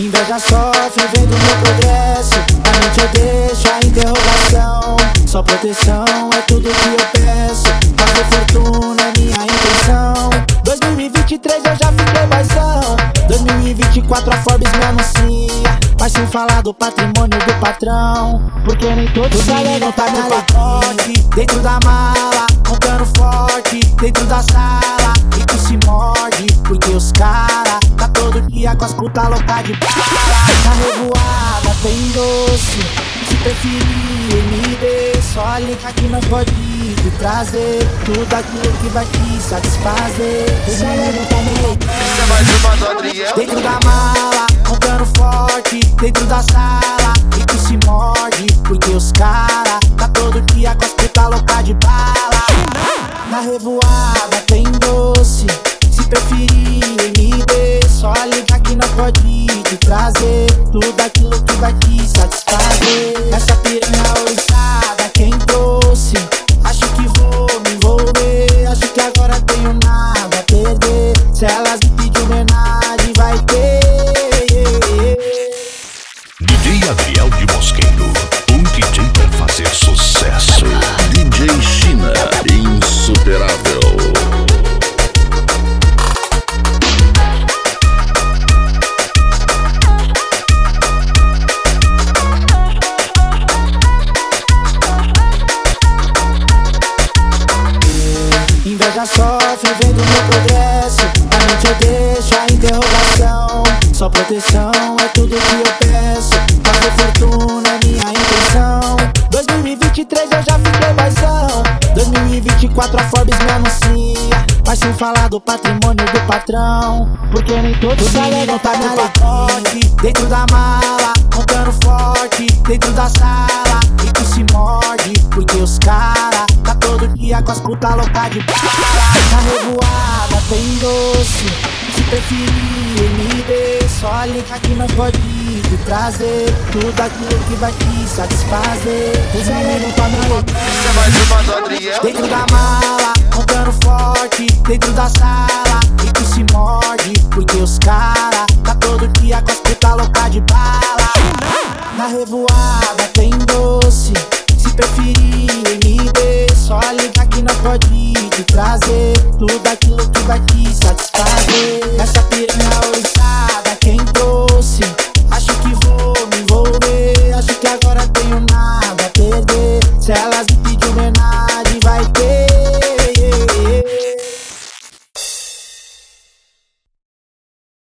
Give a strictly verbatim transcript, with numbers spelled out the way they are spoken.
Inveja sofre vendo meu progresso. Na mente eu deixo a interrogação. Só proteção é tudo que eu peço. Fazer fortuna é minha intenção. dois mil e vinte e três eu já fiquei paizão. dois mil e vinte e quatro a Forbes me anuncia. Mas sem falar do patrimônio do patrão, porque nem todos alegam tá no pacote. Dentro da mala, contando forte. Dentro da sala, e que se morde. Porque os cara tá todo dia com as puta louca de bala. Na revoada tem doce. Se preferir M D, só liga que nós pode te trazer tudo aquilo que vai te satisfazer. Esse alegam tá no Você mais uma do Adriel. dentro da mala, contando forte. Dentro da sala, e que se morde. Porque os cara tá todo dia com as puta louca de bala. Na revoada tem doce. Se preferir M D, só liga que nós pode te trazer tudo aquilo que vai te satisfazer. Essa piranha oriçada quem trouxe. Acho que vou me envolver. Acho que agora tenho nada a perder. Se elas me pedir homenagem vai ter. D J Adriel de Mosqueiro, um D J pra fazer sucesso. D J China, insuperável. Inveja sofre vendo meu progresso. Na mente eu deixo a interrogação. Só proteção é tudo que eu peço. Fazer fortuna é minha intenção. dois mil e vinte e três eu já fiquei paizão. dois mil e vinte e quatro a Forbes me anuncia. Mas sem falar do patrimônio do patrão, porque nem todos alegam tá no pacote. Dentro da mala, contando forte. Dentro da sala, e que se morde. Porque os cara tá todo dia com as puta louca de bala. Na revoada tem doce. Se preferir M D, só liga que nós pode te trazer tudo aquilo que vai te satisfazer. Os alegam tá no Você mais uma do Adriel. dentro da mala, contando forte. Dentro da sala, e que se morde. Porque os cara tá todo dia com as puta louca de bala. Na revoada tem doce. Se preferir M D, só liga que nós pode te trazer tudo aquilo que vai te satisfazer.